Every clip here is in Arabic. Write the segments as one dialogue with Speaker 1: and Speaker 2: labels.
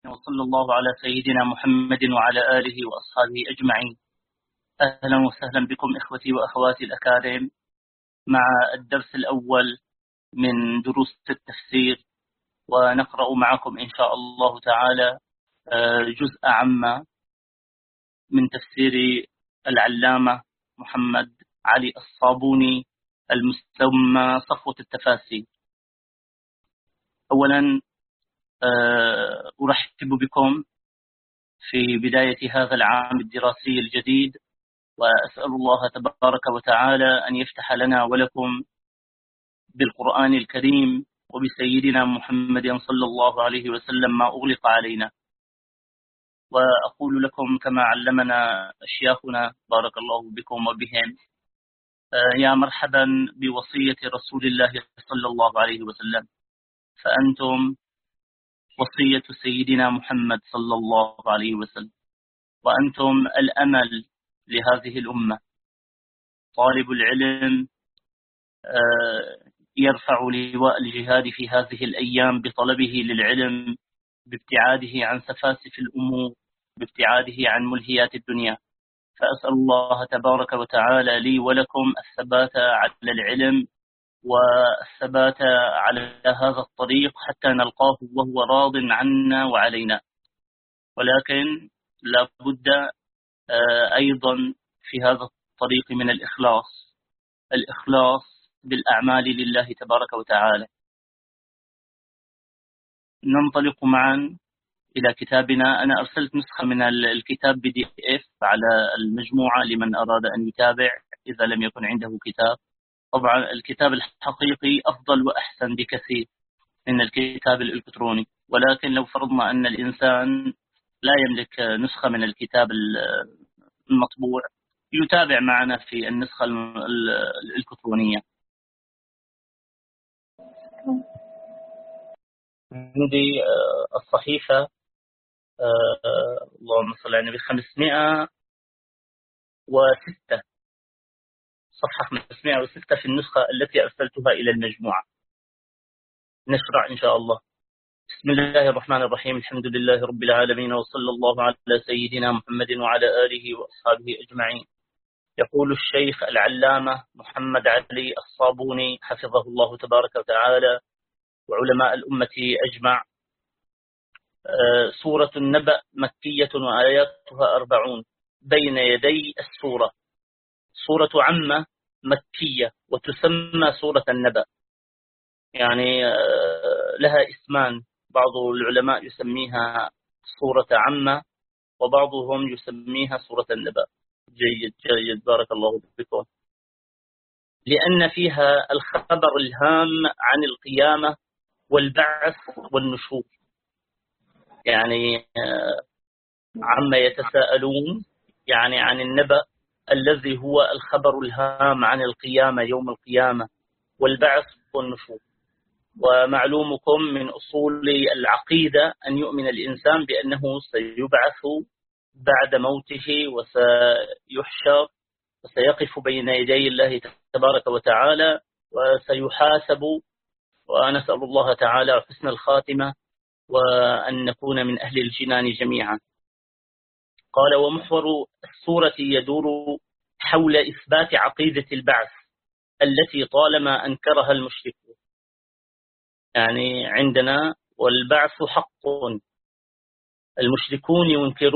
Speaker 1: وصلى الله على سيدنا محمد وعلى آله وأصحابه أجمعين. أهلا وسهلا بكم إخوتي وأخواتي الأكارم مع الدرس الأول من دروس التفسير، ونقرأ معكم إن شاء الله تعالى جزء عامة من تفسير العلامة محمد علي الصابوني المسمى صفوة التفاسير. أولا أرحب بكم في بداية هذا العام الدراسي الجديد، وأسأل الله تبارك وتعالى أن يفتح لنا ولكم بالقرآن الكريم وبسيدنا محمد صلى الله عليه وسلم ما أغلق علينا. وأقول لكم كما علمنا أشياخنا بارك الله بكم وبهم، يا مرحبا بوصية رسول الله صلى الله عليه وسلم، فأنتم وصية سيدنا محمد صلى الله عليه وسلم، وأنتم الأمل لهذه الأمة. طالب العلم يرفع لواء الجهاد في هذه الأيام بطلبه للعلم، بابتعاده عن سفاسف الأمور، بابتعاده عن ملهيات الدنيا. فأسأل الله تبارك وتعالى لي ولكم الثبات على العلم والثبات على هذا الطريق حتى نلقاه وهو راض عنا وعلينا. ولكن لا بد أيضا في هذا الطريق من الإخلاص بالأعمال لله تبارك وتعالى. ننطلق معا إلى كتابنا. أنا أرسلت نسخة من الكتاب PDF على المجموعة لمن أراد أن يتابع إذا لم يكن عنده كتاب. طبعا الكتاب الحقيقي أفضل وأحسن بكثير من الكتاب الإلكتروني، ولكن لو فرضنا أن الإنسان لا يملك نسخة من الكتاب المطبوع يتابع معنا في النسخة الإلكترونية. عندي الصحيفة اللهم صل على النبي 506، صفحة 506 في النسخة التي أرسلتها إلى المجموعة. نشرع إن شاء الله. بسم الله الرحمن الرحيم، الحمد لله رب العالمين، وصلى الله على سيدنا محمد وعلى آله وأصحابه أجمعين. يقول الشيخ العلامة محمد علي الصابوني حفظه الله تبارك وتعالى وعلماء الأمة أجمع: سورة النبأ مكية وآياتها 40. بين يدي السورة سورة عامة مكية وتسمى سورة النبأ، يعني لها اسمان. بعض العلماء يسميها سورة عامة وبعضهم يسميها سورة النبأ. جيد جيد، بارك الله بكم. لأن فيها الخبر الهام عن القيامة والبعث والنشور، يعني عما يتساءلون، يعني عن النبأ الذي هو الخبر الهام عن القيامة يوم القيامة والبعث والنشور. ومعلومكم من أصول العقيدة أن يؤمن الإنسان بأنه سيبعث بعد موته وسيحشر وسيقف بين يدي الله تبارك وتعالى وسيحاسب، ونسأل الله تعالى حسن الخاتمة وأن نكون من أهل الجنان جميعا. قال: ومحور السورة يدور حول إثبات عقيدة البعث التي طالما أنكرها المشركون. يعني عندنا والبعث حق، المشركون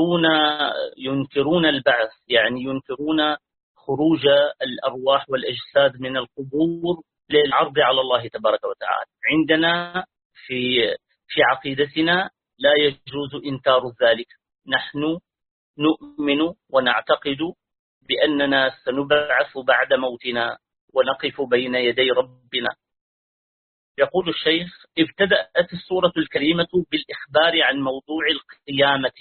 Speaker 1: ينكرون البعث، يعني ينكرون خروج الأرواح والأجساد من القبور للعرض على الله تبارك وتعالى. عندنا في عقيدتنا لا يجوز إنكار ذلك. نحن نؤمن ونعتقد بأننا سنبعث بعد موتنا ونقف بين يدي ربنا. يقول الشيخ: ابتدأت السورة الكريمة بالإخبار عن موضوع القيامة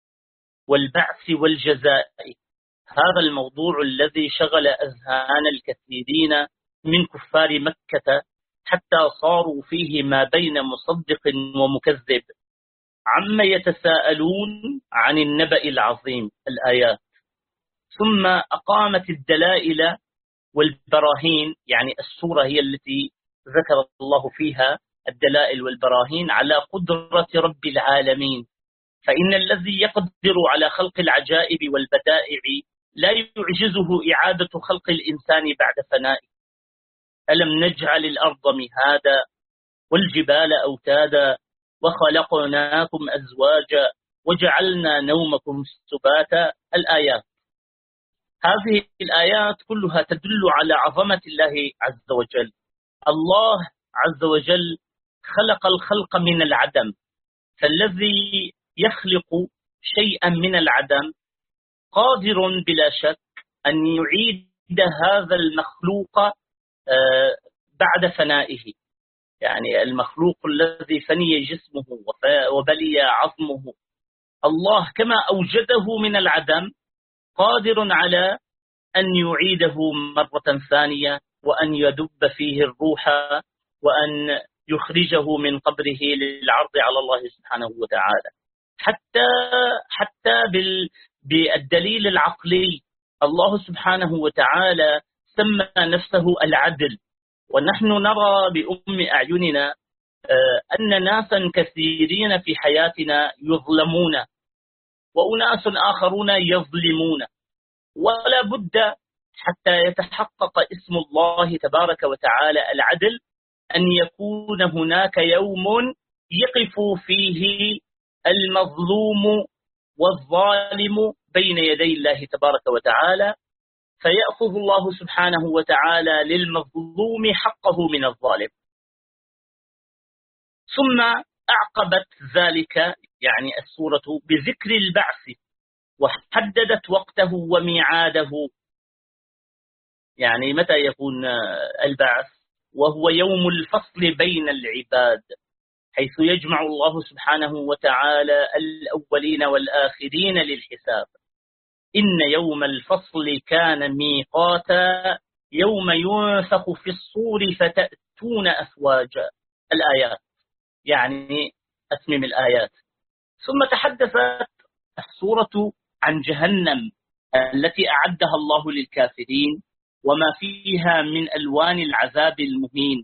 Speaker 1: والبعث والجزاء، هذا الموضوع الذي شغل أذهان الكثيرين من كفار مكة حتى صاروا فيه ما بين مصدق ومكذب. عما يتساءلون عن النبأ العظيم، الآيات. ثم أقامت الدلائل والبراهين، يعني السورة هي التي ذكر الله فيها الدلائل والبراهين على قدرة رب العالمين فإن الذي يقدر على خلق العجائب والبدائع لا يعجزه إعادة خلق الإنسان بعد فنائه. ألم نجعل الأرض مهادا والجبال أوتادا وخلقناكم أزواجا وجعلنا نومكم سباتا. الآيات، هذه الآيات كلها تدل على عظمة الله عز وجل. الله عز وجل خلق الخلق من العدم، فالذي يخلق شيئا من العدم قادر بلا شك أن يعيد هذا المخلوق بعد فنائه. يعني المخلوق الذي فني جسمه وبلي عظمه، الله كما أوجده من العدم قادر على أن يعيده مرة ثانية، وأن يدب فيه الروح، وأن يخرجه من قبره للعرض على الله سبحانه وتعالى. حتى بالدليل العقلي، الله سبحانه وتعالى سمى نفسه العدل، ونحن نرى بأم أعيننا أن ناسا كثيرين في حياتنا يظلمون، وأناس آخرون يظلمون، ولا بد حتى يتحقق اسم الله تبارك وتعالى العدل أن يكون هناك يوم يقف فيه المظلوم والظالم بين يدي الله تبارك وتعالى، فيأخذ الله سبحانه وتعالى للمظلوم حقه من الظالم. ثم أعقبت ذلك يعني السورة بذكر البعث، وحددت وقته وميعاده. يعني متى يكون البعث؟ وهو يوم الفصل بين العباد، حيث يجمع الله سبحانه وتعالى الأولين والآخرين للحساب. إن يوم الفصل كان ميقاتا يوم ينفخ في الصور فتأتون أفواجا. الآيات، يعني أتمم الآيات. ثم تحدثت السورة عن جهنم التي أعدها الله للكافرين وما فيها من ألوان العذاب المهين.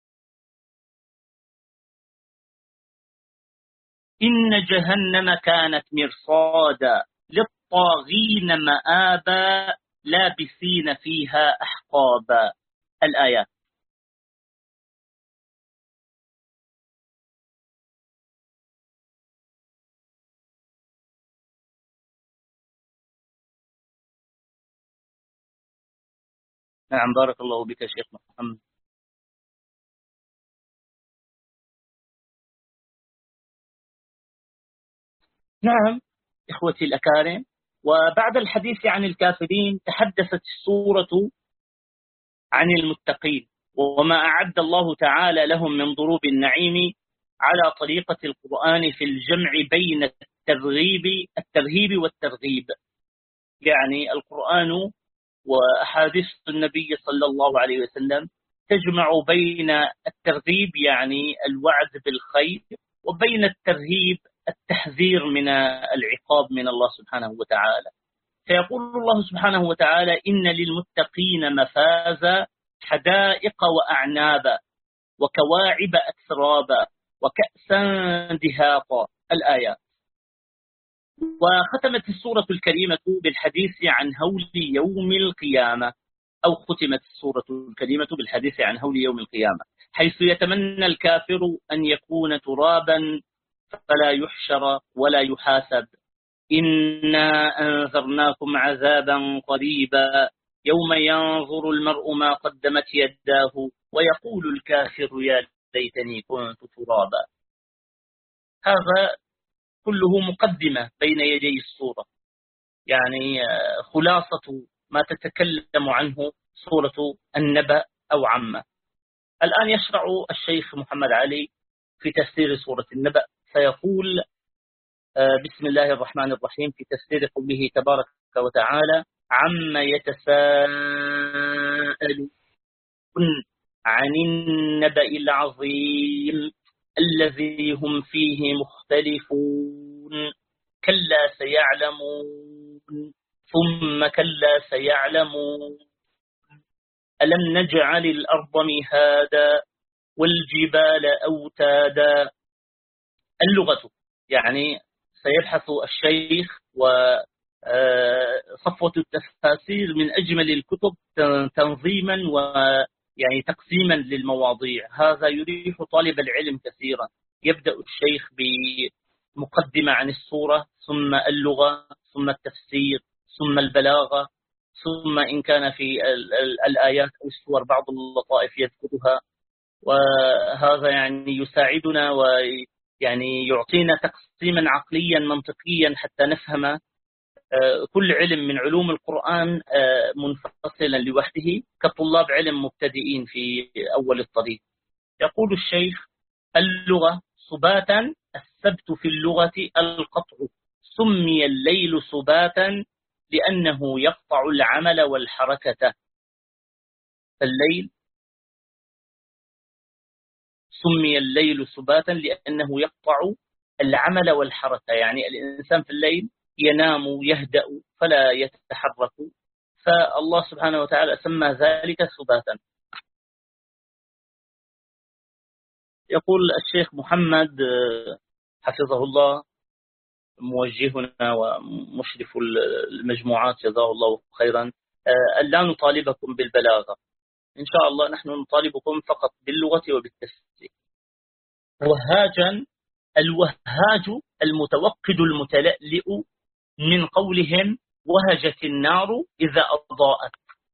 Speaker 1: إن جهنم كانت مرصادا للطاغين مآبا لابثين فيها أحقابا. الآيات. نعم، بارك الله بك شيخ محمد. نعم إخوتي الأكارم، وبعد الحديث عن الكافرين تحدثت السورة عن المتقين وما أعد الله تعالى لهم من ضروب النعيم على طريقة القرآن في الجمع بين الترهيب والترغيب. يعني القرآن وأحاديث النبي صلى الله عليه وسلم تجمع بين الترغيب يعني الوعد بالخير، وبين الترهيب التحذير من العقاب من الله سبحانه وتعالى. فيقول الله سبحانه وتعالى: إن للمتقين مفازا حدائق وأعنابا وكواعب أترابا وكأسا دهاقا. الآيات. وختمت السورة الكريمة بالحديث عن هول يوم القيامة، أو ختمت السورة الكريمة بالحديث عن هول يوم القيامة، حيث يتمنى الكافر أن يكون ترابا فلا يحشر ولا يحاسب. إنا أنذرناكم عذابا قريبا يوم ينظر المرء ما قدمت يداه ويقول الكافر يا ليتني كنت ترابا. هذا كله مقدمة بين يدي السورة، يعني خلاصة ما تتكلم عنه سورة النبأ أو عامة. الآن يشرع الشيخ محمد علي في تفسير سورة النبأ، فيقول: بسم الله الرحمن الرحيم في تفسير قوله تبارك وتعالى: عما يتساءلون عن النبأ العظيم الذي هم فيه مختلفون كلا سيعلمون ثم كلا سيعلمون ألم نجعل الأرض مهادا والجبال أوتادا. اللغة، يعني سيبحث الشيخ وصفوة التفاسير من أجمل الكتب تنظيما ويعني تقسيما للمواضيع. هذا يريح طالب العلم كثيرا. يبدأ الشيخ بمقدمة عن السورة، ثم اللغة، ثم التفسير، ثم البلاغة، ثم إن كان في الآيات أو السور بعض اللطائف يذكرها. وهذا يعني يساعدنا ويعني يعطينا تقسيما عقليا منطقيا حتى نفهم كل علم من علوم القرآن منفصلا لوحده كطلاب علم مبتدئين في أول الطريق. يقول الشيخ: اللغة سباتا، السبت في اللغة القطع، سمي الليل سباتا لأنه يقطع العمل والحركة. الليل سمي الليل سباتا لأنه يقطع العمل والحركة، يعني الإنسان في الليل ينام يهدأ فلا يتحرك، فالله سبحانه وتعالى سمى ذلك سباتا. يقول الشيخ محمد حفظه الله موجهنا ومشرف المجموعات جزاه الله خيرا: لا نطالبكم بالبلاغة، إن شاء الله نحن نطالبكم فقط باللغة وبالتفسير. وهاجا، الوهاج المتوقد المتلألئ من قولهم وهجت النار إذا أضاءت.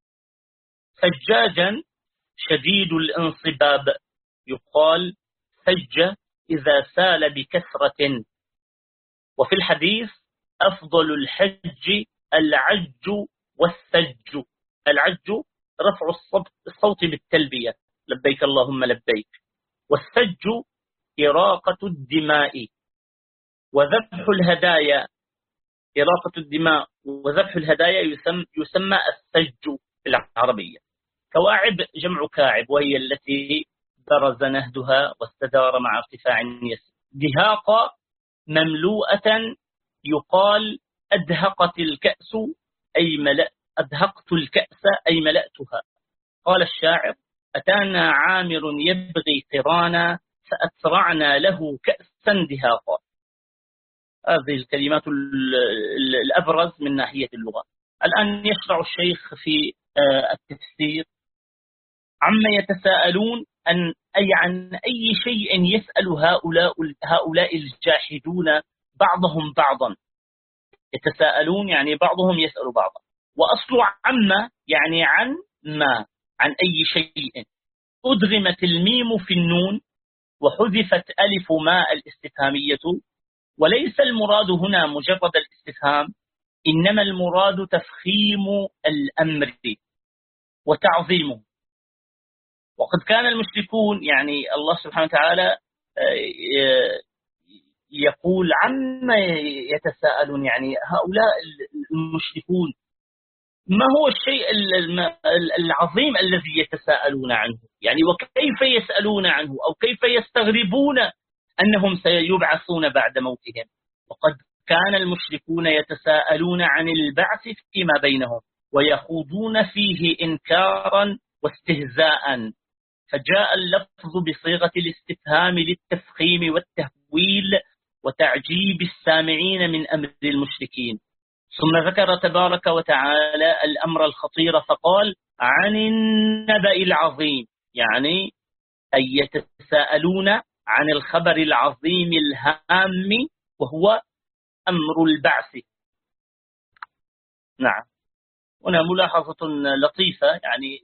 Speaker 1: سجاجا شديد الانصباب، يقال سج إذا سال بكثرة. وفي الحديث: أفضل الحج العج والسج. العج رفع الصوت بالتلبية، لبيك اللهم لبيك. والسج إراقة الدماء وذبح الهدايا. إراقة الدماء وذبح الهدايا يسمى السج في العربية. كواعب جمع كاعب، وهي التي برز نهدها واستدار مع ارتفاع يسير. دهاقة مملوءة، يقال أدهقت الكأس أي أدهقت الكأس أي ملأتها. قال الشاعر: أتانا عامر يبغي قرانا فأسرعنا له كأسا دهاقا. هذه الكلمات الأبرز من ناحية اللغة. الآن يشرع الشيخ في التفسير: عما يتساءلون عن أي شيء يسأل هؤلاء الجاحدون بعضهم بعضا. يتساءلون يعني بعضهم يسأل بعضا. وأصل عما يعني عن ما، عن أي شيء. أدغمت الميم في النون وحذفت ألف ما الاستفهامية. وليس المراد هنا مجرد الاستفهام، إنما المراد تفخيم الأمر وتعظيمه. وقد كان المشركون، يعني الله سبحانه وتعالى يقول عما يتساءلون، يعني هؤلاء المشركون ما هو الشيء العظيم الذي يتساءلون عنه، يعني وكيف يسألون عنه أو كيف يستغربون أنهم سيبعثون بعد موتهم. وقد كان المشركون يتساءلون عن البعث فيما بينهم ويخوضون فيه إنكارا واستهزاء، فجاء اللفظ بصيغة الاستفهام للتفخيم والتهويل وتعجيب السامعين من أمر المشركين. ثم ذكر تبارك وتعالى الأمر الخطير فقال: عن النبأ العظيم، يعني أن يتساءلون عن الخبر العظيم الهام وهو أمر البعث. نعم. هنا ملاحظة لطيفة، يعني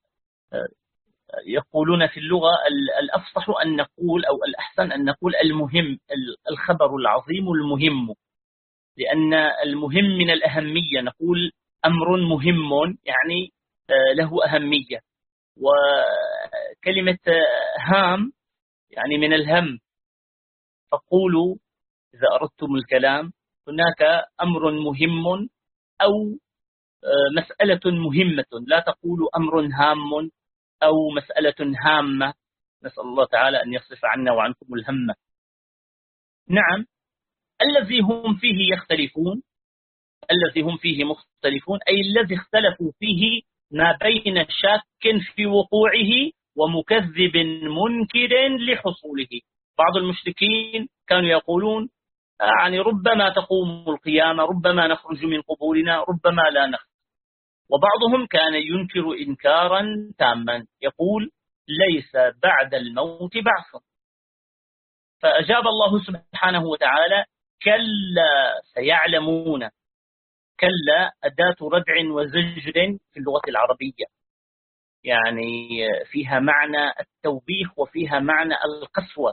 Speaker 1: يقولون في اللغة الأفصح أن نقول أو الأحسن أن نقول المهم، الخبر العظيم المهم، لأن المهم من الأهمية. نقول أمر مهم يعني له أهمية، وكلمة هام يعني من الهم. فقولوا إذا أردتم الكلام هناك أمر مهم أو مسألة مهمة، لا تقولوا أمر هام أو مسألة هامة. نسأل الله تعالى أن يصرف عنا وعنكم الهم. نعم. الذي هم فيه يختلفون، الذي هم فيه مختلفون أي الذي اختلفوا فيه ما بين شاك في وقوعه ومكذب منكر لحصوله. بعض المشركين كانوا يقولون يعني ربما تقوم القيامة، ربما نخرج من قبورنا، ربما لا نخرج. وبعضهم كان ينكر إنكارا تاما، يقول ليس بعد الموت بعث. فأجاب الله سبحانه وتعالى كلا سيعلمون. كلا أداة ردع وزجر في اللغة العربية، يعني فيها معنى التوبيخ وفيها معنى القسوة.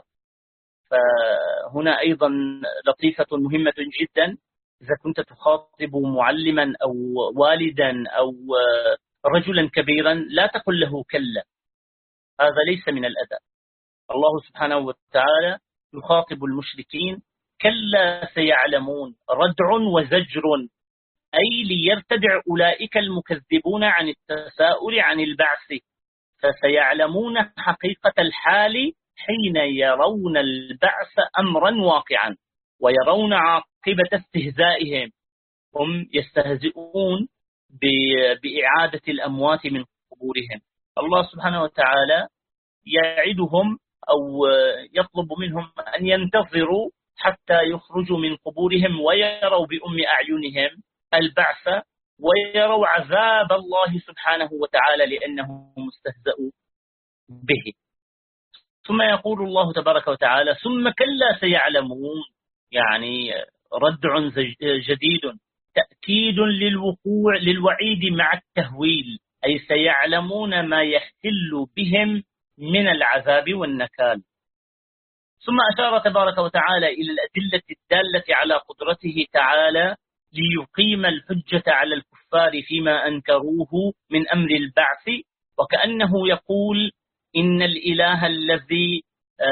Speaker 1: فهنا أيضا لطيفة مهمة جدا. إذا كنت تخاطب معلما أو والدا أو رجلا كبيرا لا تقل له كلا، هذا ليس من الأدب. الله سبحانه وتعالى يخاطب المشركين كلا سيعلمون، ردع وزجر، أي ليرتدع أولئك المكذبون عن التساؤل عن البعث، فسيعلمون حقيقة الحال حين يرون البعث أمرا واقعا ويرون عاقبة استهزائهم. هم يستهزئون بإعادة الأموات من قبورهم. الله سبحانه وتعالى يعدهم أو يطلب منهم أن ينتظروا حتى يخرجوا من قبورهم ويروا بأم أعينهم البعث ويروا عذاب الله سبحانه وتعالى لأنهم مستهزئوا به. ثم يقول الله تبارك وتعالى ثم كلا سيعلمون، يعني ردع جديد، تأكيد للوعيد مع التهويل، أي سيعلمون ما يحل بهم من العذاب والنكال. ثم أشار تبارك وتعالى إلى الأدلة الدالة على قدرته تعالى ليقيم الحجة على الكفار فيما أنكروه من أمر البعث، وكأنه يقول إن الإله الذي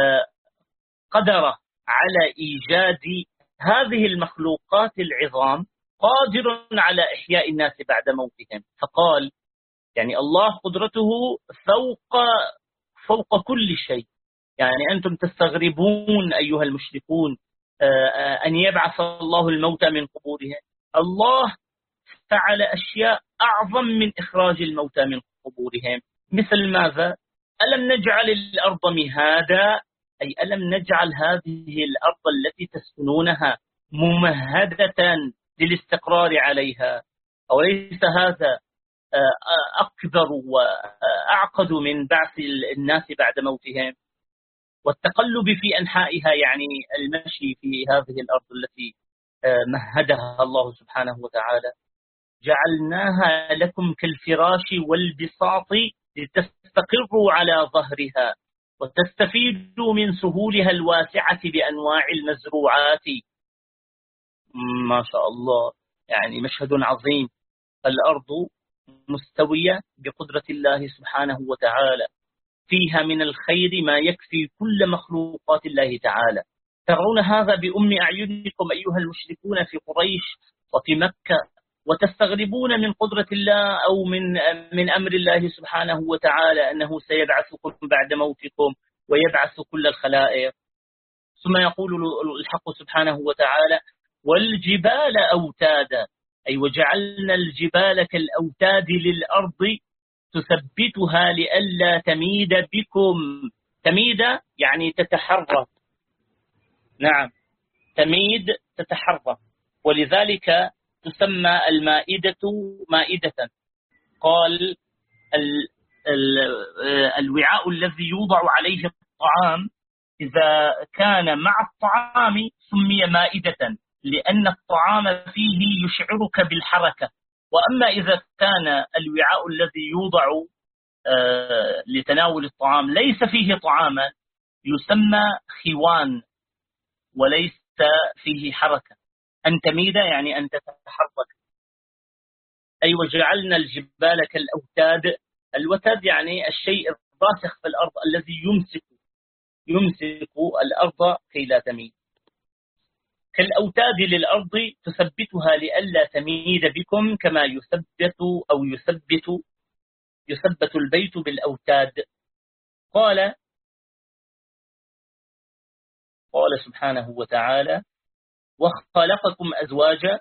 Speaker 1: قدر على إيجاد هذه المخلوقات العظام قادر على إحياء الناس بعد موتهم. فقال يعني الله قدرته فوق كل شيء. يعني أنتم تستغربون أيها المشركون أن يبعث الله الموتى من قبورهم. الله فعل أشياء أعظم من إخراج الموتى من قبورهم، مثل ماذا؟ ألم نجعل الأرض مهادا، أي ألم نجعل هذه الأرض التي تسكنونها ممهدة للاستقرار عليها؟ أوليس هذا أكبر وأعقد من بعث الناس بعد موتهم والتقلب في أنحائها، يعني المشي في هذه الأرض التي مهدها الله سبحانه وتعالى. جعلناها لكم كالفراش والبساط لتستقروا على ظهرها وتستفيدوا من سهولها الواسعة بأنواع المزروعات. ما شاء الله، يعني مشهد عظيم. الأرض مستوية بقدرة الله سبحانه وتعالى، فيها من الخير ما يكفي كل مخلوقات الله تعالى. ترون هذا بأم أعينكم أيها المشركون في قريش وفي مكة، وتستغربون من قدرة الله أو من أمر الله سبحانه وتعالى أنه سيبعثكم بعد موتكم ويبعث كل الخلائق. ثم يقول الحق سبحانه وتعالى والجبال أوتادا، أي وجعلنا الجبال كالأوتاد للأرض تثبتها لئلا تميد بكم. تميد يعني تتحرك، نعم، تميد تتحرك، ولذلك تسمى المائدة مائدة. قال الوعاء الذي يوضع عليه الطعام إذا كان مع الطعام سمي مائدة لأن الطعام فيه يشعرك بالحركة، وأما إذا كان الوعاء الذي يوضع لتناول الطعام ليس فيه طعاما يسمى خوان وليس فيه حركة. أن تميد يعني أن تتحرك. أي وجعلنا الجبال كالأوتاد. الوتد يعني الشيء الراسخ في الأرض الذي يمسك الأرض كي لا تميد. كالأوتاد للأرض تثبتها لئلا تميد بكم، كما يثبت البيت بالأوتاد. قال سبحانه وتعالى وخلقكم أزواجا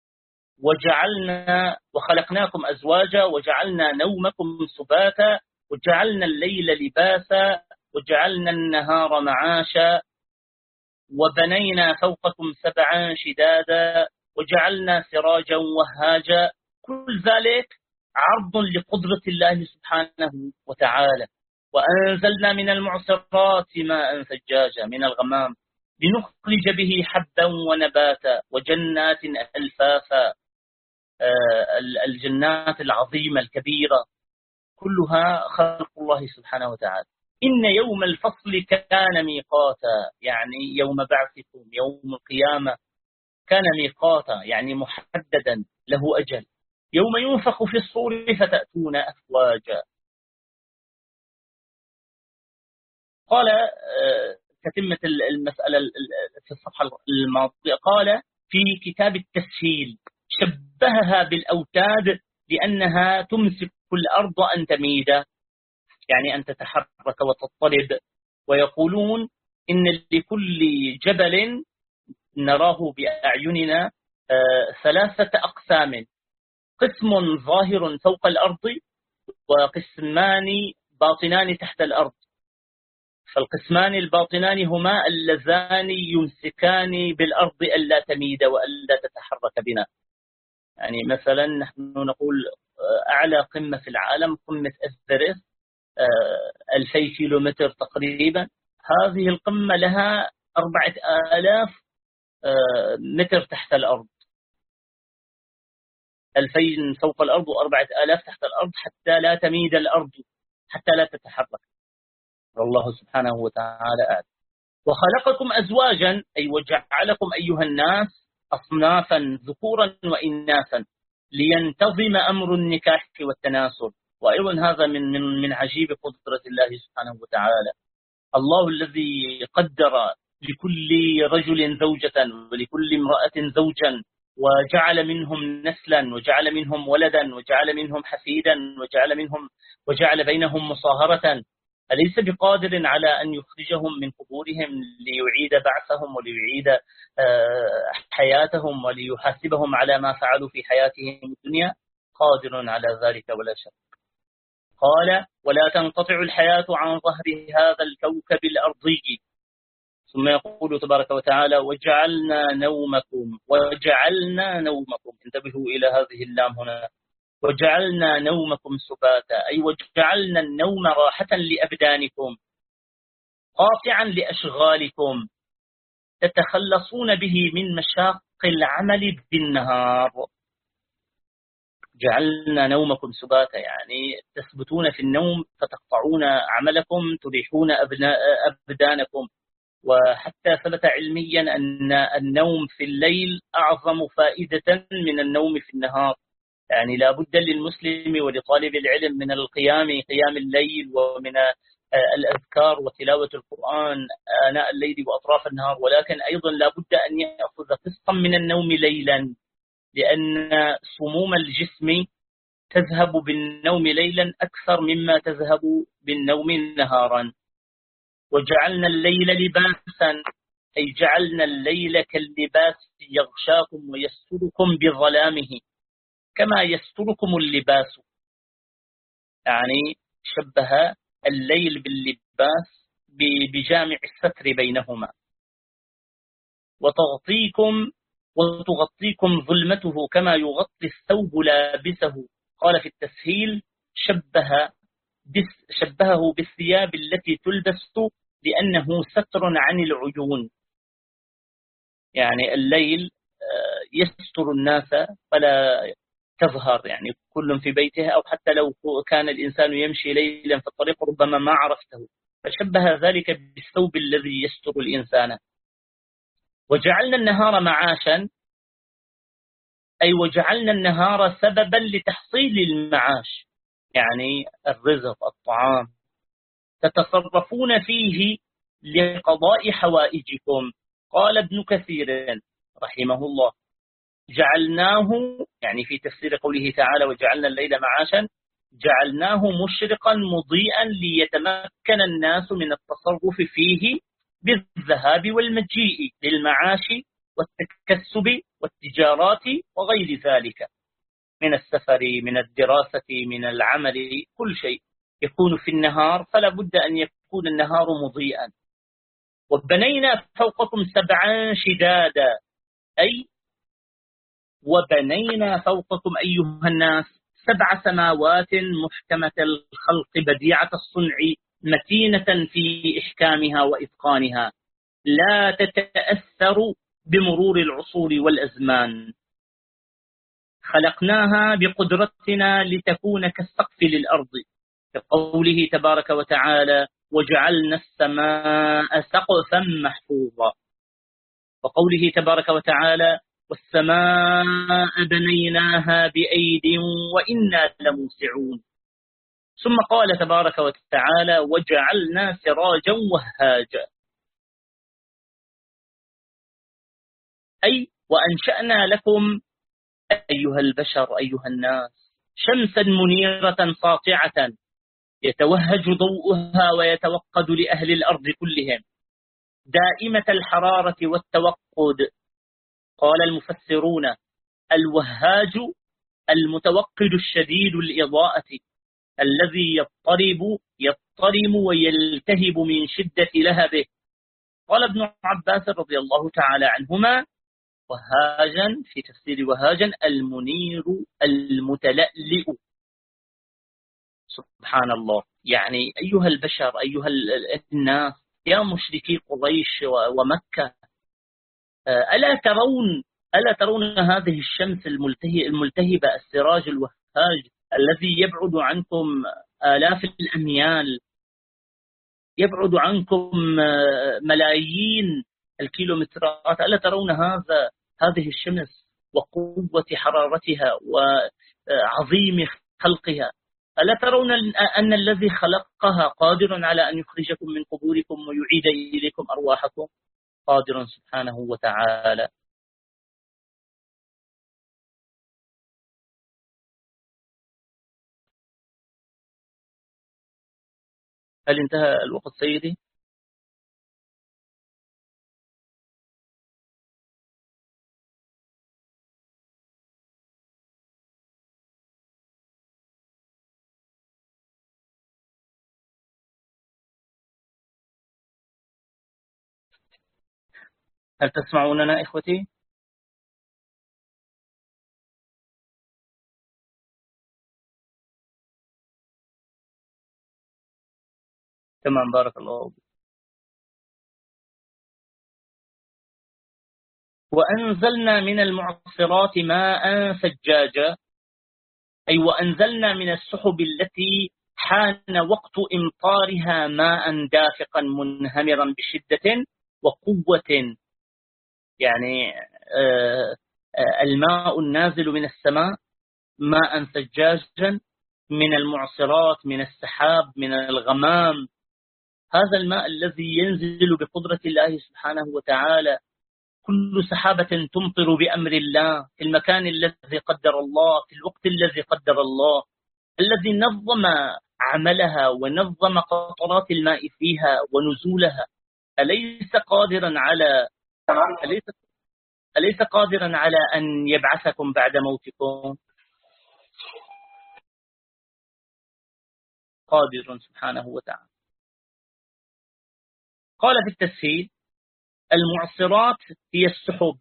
Speaker 1: وخلقناكم أزواجا وجعلنا نومكم سباتا وجعلنا الليل لباسا وجعلنا النهار معاشا. وبنينا فوقكم سبعا شدادا وجعلنا سراجا وهاجا. كل ذلك عرض لقدرة الله سبحانه وتعالى. وأنزلنا من المعصرات ماء ثجاجا من الغمام لنخرج به حبا ونباتا وجنات ألفافا. الجنات العظيمة الكبيرة كلها خلق الله سبحانه وتعالى. إن يوم الفصل كان ميقاتا، يعني يوم بعثكم يوم القيامة كان ميقاتا، يعني محددا له أجل. يوم ينفخ في الصور فتأتون أفواجا. قال كتمة المسألة في الصفحة الماضية، قال في كتاب التسهيل شبهها بالأوتاد لأنها تمسك الأرض أن تميد، يعني أن تتحرك وتضطرب. ويقولون إن لكل جبل نراه بأعيننا 3 أقسام: قسم ظاهر فوق الأرض وقسمان باطنان تحت الأرض. فالقسمان الباطنان هما اللذان يمسكان بالأرض ألا تميد وألا تتحرك بنا. يعني مثلا نحن نقول أعلى قمة في العالم قمة إيفرست 2000 كيلومتر تقريبا. هذه القمة لها 4000 متر تحت الأرض، 2000 فوق الأرض و4000 تحت الأرض حتى لا تميد الأرض، حتى لا تتحرك. والله سبحانه وتعالى أعلم. وخلقكم أزواجا، أي وجعلكم أيها الناس أصنافا ذكورا وإناثا لينتظم أمر النكاح والتناسل. وأيضا هذا من عجيب قدرة الله سبحانه وتعالى. الله الذي قدر لكل رجل زوجة ولكل امرأة زوجا، وجعل منهم نسلا وجعل منهم ولدا وجعل منهم حفيدا وجعل بينهم مصاهرة، أليس بقادر على أن يخرجهم من قبورهم ليعيد بعثهم وليعيد حياتهم وليحاسبهم على ما فعلوا في حياتهم الدنيا؟ قادر على ذلك ولا شك. قال: ولا تنقطع الحياة عن ظهر هذا الكوكب الأرضي. ثم يقول تبارك وتعالى: وجعلنا نومكم. انتبهوا إلى هذه اللام هنا. وجعلنا نومكم سباتا، أي وجعلنا النوم راحة لأبدانكم قاطعا لأشغالكم تتخلصون به من مشاق العمل بالنهار. جعلنا نومكم سباتا، يعني تثبتون في النوم فتقطعون عملكم تريحون أبدانكم. وحتى ثبت علميا أن النوم في الليل أعظم فائدة من النوم في النهار. يعني لا بد للمسلم ولطالب العلم من قيام الليل ومن الأذكار وتلاوة القرآن آناء الليل وأطراف النهار، ولكن أيضا لا بد أن يأخذ قسطا من النوم ليلا، لأن سموم الجسم تذهب بالنوم ليلا أكثر مما تذهب بالنوم نهارا. وجعلنا الليل لباسا، أي جعلنا الليل كاللباس يغشاكم ويستركم بظلامه كما يستركم اللباس. يعني شبه الليل باللباس بجامع الستر بينهما. وتغطيكم ظلمته كما يغطي الثوب لابسه. قال في التسهيل: شبهه بالثياب التي تلبس لأنه ستر عن العيون. يعني الليل يستر الناس فلا تظهر، يعني كل في بيته، أو حتى لو كان الإنسان يمشي ليلا في الطريق ربما ما عرفته، فشبه ذلك بالثوب الذي يستر الإنسان. وجعلنا النهار معاشا، أي وجعلنا النهار سببا لتحصيل المعاش، يعني الرزق الطعام، تتصرفون فيه لقضاء حوائجكم. قال ابن كثير رحمه الله: جعلناه، يعني في تفسير قوله تعالى وجعلنا الليل معاشا، جعلناه مشرقا مضيئا ليتمكن الناس من التصرف فيه بالذهاب والمجيء للمعاش والتكسب والتجارات وغير ذلك من السفر، من الدراسة، من العمل. كل شيء يكون في النهار فلا بد أن يكون النهار مضيئا. وبنينا فوقكم سبعا شدادا، أي وبنينا فوقكم أيها الناس 7 سماوات محكمة الخلق بديعة الصنع متينة في إحكامها وإتقانها، لا تتأثر بمرور العصور والأزمان. خلقناها بقدرتنا لتكون كالسقف للأرض، كقوله تبارك وتعالى: وجعلنا السماء سقفا محفوظا، وقوله تبارك وتعالى: والسماء بنيناها بأيد وإنا لموسعون. ثم قال تبارك وتعالى: وجعلنا سراجا وهاجا، أي وأنشأنا لكم أيها البشر أيها الناس شمسا منيرة ساطعة يتوهج ضوءها ويتوقد لأهل الأرض كلهم، دائمة الحرارة والتوقد. قال المفسرون: الوهاج المتوقد الشديد الإضاءة الذي يضطرم ويلتهب من شدة لهبه. قال ابن عباس رضي الله تعالى عنهما: وهاجا في تفسير وهاجا المنير المتلألئ. سبحان الله. يعني أيها البشر أيها الناس يا مشركي قريش ومكة، ألا ترون هذه الشمس الملتهبة، السراج الوهاج الذي يبعد عنكم آلاف الأميال، يبعد عنكم ملايين الكيلومترات، ألا ترون هذه الشمس وقوة حرارتها وعظيم خلقها؟ ألا ترون أن الذي خلقها قادر على أن يخرجكم من قبوركم ويعيد إليكم أرواحكم؟ قادر سبحانه وتعالى. هل انتهى الوقت سيدي؟ هل تسمعوننا إخوتي؟ تمام، بارك الله فيك. وأنزلنا من المعصرات ماء ثجاجا، أي وأنزلنا من السحب التي حان وقت إمطارها ماء دافقا منهمرا بشدة وقوة. يعني الماء النازل من السماء ماء ثجاجا من المعصرات، من السحاب، من الغمام. هذا الماء الذي ينزل بقدرة الله سبحانه وتعالى، كل سحابة تمطر بأمر الله في المكان الذي قدر الله في الوقت الذي قدر الله، الذي نظم عملها ونظم قطرات الماء فيها ونزولها. أليس قادرا على أليس قادرا على أن يبعثكم بعد موتكم؟ قادر سبحانه وتعالى. قال في التسهيل: المعصرات هي السحب،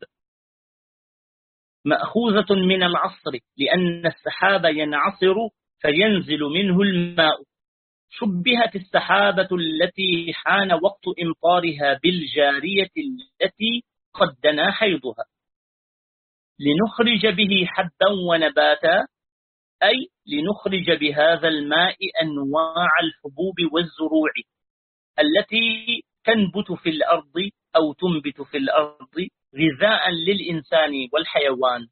Speaker 1: مأخوذة من العصر لأن السحاب ينعصر فينزل منه الماء. شبهت السحابة التي حان وقت إمطارها بالجارية التي قد دنا حيضها، لنخرج به حبا ونباتا، أي لنخرج بهذا الماء أنواع الحبوب والزروع التي تنبت في الأرض أو تنبت في الأرض غذاء للإنسان والحيوان.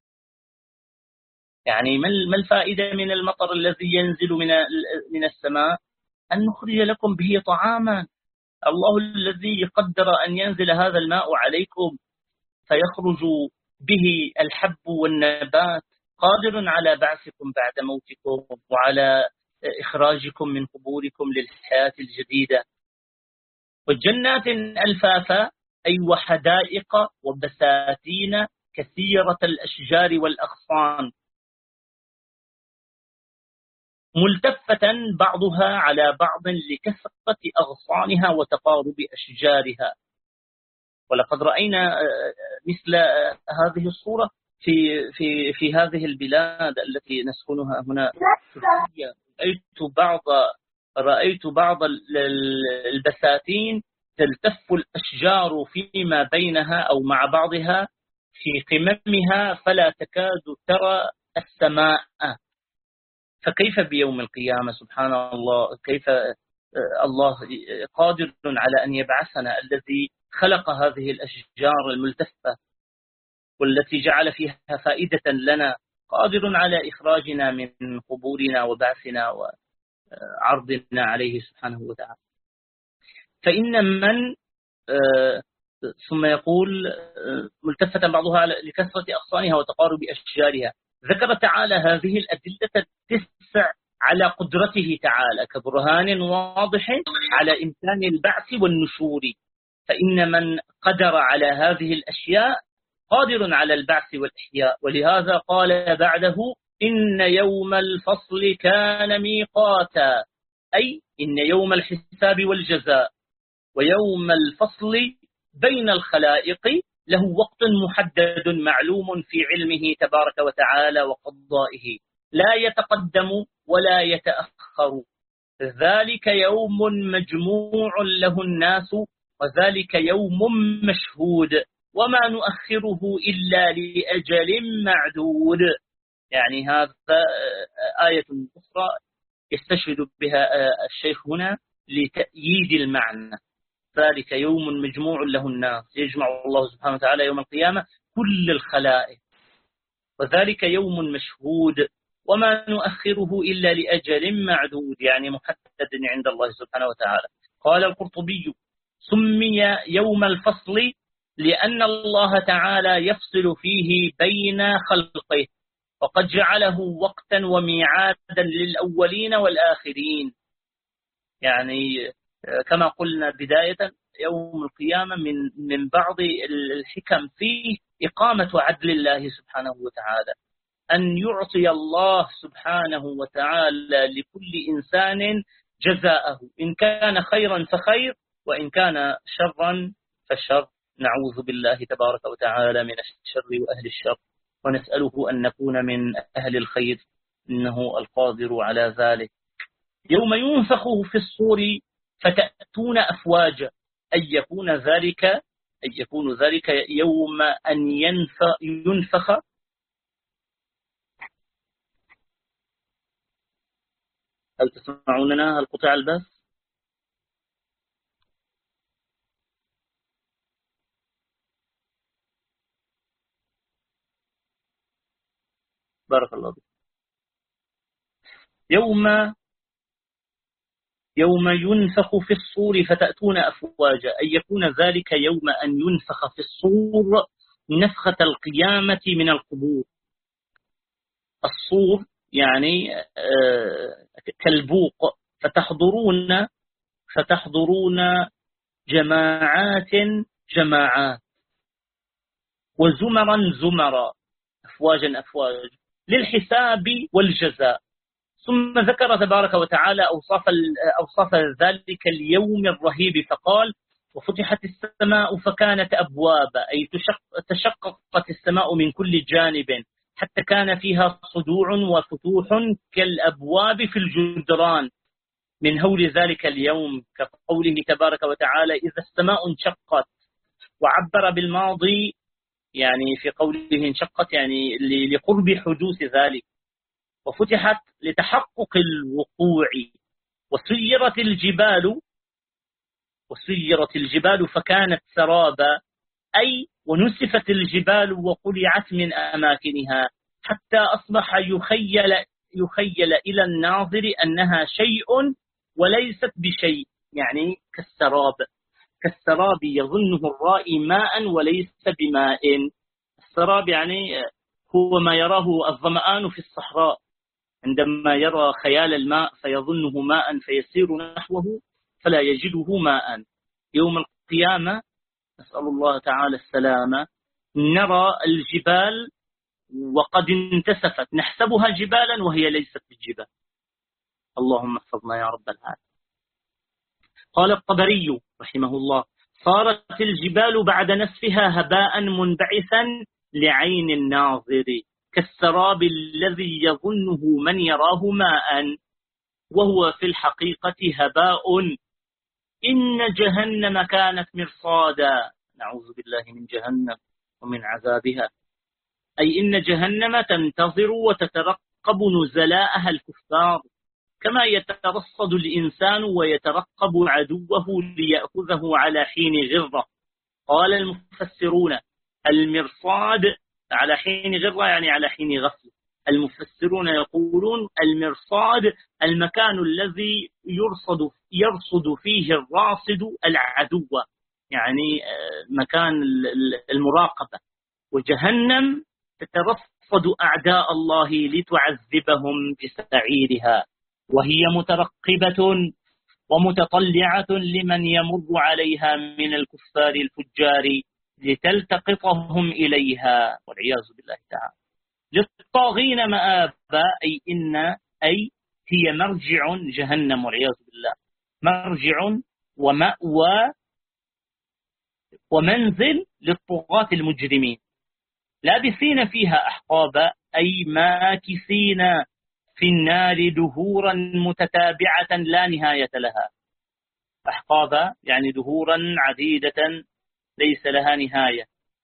Speaker 1: يعني ما الفائدة من المطر الذي ينزل من السماء؟ أن نخرج لكم به طعاما. الله الذي قدر أن ينزل هذا الماء عليكم فيخرج به الحب والنبات قادر على بعثكم بعد موتكم وعلى إخراجكم من قبوركم للحياة الجديدة. وجنات ألفافا، أي وحدائق وبساتين كثيرة الأشجار والأغصان، ملتفة بعضها على بعض لكثرة أغصانها وتقارب أشجارها. ولقد رأينا مثل هذه الصورة في هذه البلاد التي نسكنها هنا في تركيا. رأيت بعض البساتين تلتف الأشجار فيما بينها أو مع بعضها في قممها فلا تكاد ترى السماء. فكيف بيوم القيامة؟ سبحان الله، كيف الله قادر على أن يبعثنا، الذي خلق هذه الأشجار الملتفة والتي جعل فيها فائدة لنا، قادر على إخراجنا من قبورنا وبعثنا وعرضنا عليه سبحانه وتعالى. فإن من ثم يقول ملتفة بعضها لكثرة أغصانها وتقارب أشجارها. ذكر تعالى هذه الأدلة التسع على قدرته تعالى كبرهان واضح على إمكان البعث والنشور. فإن من قدر على هذه الأشياء قادر على البعث والإحياء. ولهذا قال بعده: إن يوم الفصل كان ميقاتا، أي إن يوم الحساب والجزاء ويوم الفصل بين الخلائق له وقت محدد معلوم في علمه تبارك وتعالى وقضائه، لا يتقدم ولا يتأخر. ذلك يوم مجموع له الناس وذلك يوم مشهود وما نؤخره إلا لأجل معدود. يعني هذا آية أخرى يستشهد بها الشيخ هنا لتأييد المعنى. ذلك يوم مجموع له الناس، يجمع الله سبحانه وتعالى يوم القيامة كل الخلائق. وذلك يوم مشهود وما نؤخره إلا لأجل معدود، يعني محدد عند الله سبحانه وتعالى. قال القرطبي: سمي يوم الفصل لأن الله تعالى يفصل فيه بين خلقه، وقد جعله وقتا وميعادا للأولين والآخرين. يعني كما قلنا بداية، يوم القيامة من بعض الحكم فيه إقامة عدل الله سبحانه وتعالى، أن يعطي الله سبحانه وتعالى لكل إنسان جزاءه، إن كان خيرا فخير وإن كان شرا فشر. نعوذ بالله تبارك وتعالى من الشر وأهل الشر، ونسأله أن نكون من أهل الخير، إنه القادر على ذلك. يوم ينفخ في الصور فتأتون أفواجا، أن يكون ذلك يوم أن ينفخ. هل تسمعوننا؟ هل قطع البث؟ بارك الله بك. يوم ينفخ في الصور فتأتون أفواجا، أن يكون ذلك يوم أن ينفخ في الصور نفخة القيامة من القبور. الصور يعني كالبوق، فتحضرون جماعات وزمرا أفواجا للحساب والجزاء. ثم ذكر تبارك وتعالى أوصاف ذلك اليوم الرهيب فقال: وفتحت السماء فكانت أبوابا، أي تشققت السماء من كل جانب حتى كان فيها صدوع وفتوح كالأبواب في الجدران من هول ذلك اليوم، كقوله تبارك وتعالى: إذا السماء انشقت. وعبر بالماضي يعني في قوله انشقت يعني لقرب حدوث ذلك. وفتحت لتحقق الوقوع. وسيرت الجبال فكانت سرابا، أي ونسفت الجبال وقلعت من أماكنها حتى أصبح يخيل إلى الناظر أنها شيء وليست بشيء، يعني كالسراب يظنه الرائي ماء وليس بماء. السراب يعني هو ما يراه الظمآن في الصحراء، عندما يرى خيال الماء فيظنه ماء فيسير نحوه فلا يجده ماء. يوم القيامة نسأل الله تعالى السلامة، نرى الجبال وقد انتسفت، نحسبها جبالا وهي ليست بالجبال، اللهم احفظنا يا رب العالمين. قال الطبري رحمه الله: صارت الجبال بعد نسفها هباء منبعثا لعين الناظر، كالسراب الذي يظنه من يراه ماء، وهو في الحقيقة هباء. إن جهنم كانت مرصادا، نعوذ بالله من جهنم ومن عذابها، أي إن جهنم تنتظر وتترقب نزلاءها الكفار، كما يترصد الإنسان ويترقب عدوه ليأخذه على حين غرة. قال المفسرون: المرصاد على حين غرة يعني على حين غفل. المفسرون يقولون المرصاد المكان الذي يرصد فيه الراصد العدو، يعني مكان المراقبة. وجهنم تترصد أعداء الله لتعذبهم بسعيرها، وهي مترقبة ومتطلعة لمن يمر عليها من الكفار الفجار لتلتقطهم إليها والعياذ بالله تعالى. للطاغين مآبا، أي هي مرجع جهنم والعياذ بالله، مرجع ومأوى ومنزل للطغاة المجرمين، لابثين فيها أحقابا، أي ماكثين في النار دهورا متتابعة لا نهاية لها. أحقابا يعني دهورا عديدة ليس لها نهاية.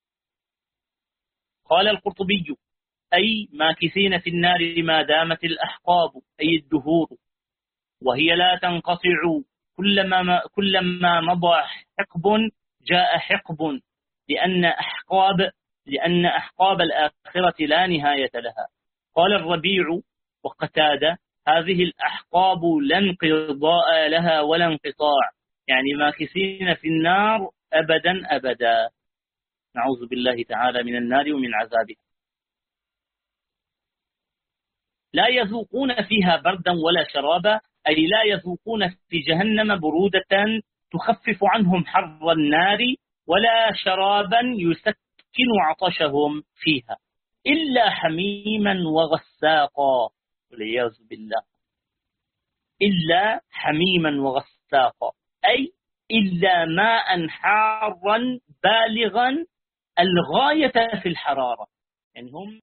Speaker 1: قال القرطبي: أي ماكثين في النار ما دامت الأحقاب، أي الدهور، وهي لا تنقطع، كلما مضى حقب جاء حقب، لأن أحقاب الآخرة لا نهاية لها. قال الربيع وقتادة: هذه الأحقاب لا انقضاء لها ولا انقطاع، يعني ماكثين في النار أبدا أبدا، نعوذ بالله تعالى من النار ومن عذابها. لا يذوقون فيها بردا ولا شرابا، أي لا يذوقون في جهنم برودة تخفف عنهم حر النار، ولا شرابا يسكن عطشهم فيها، إلا حميما وغساقا والعياذ بالله. إلا حميما وغساقا، أي إلا ماء حارا بالغا الغاية في الحرارة، يعني هم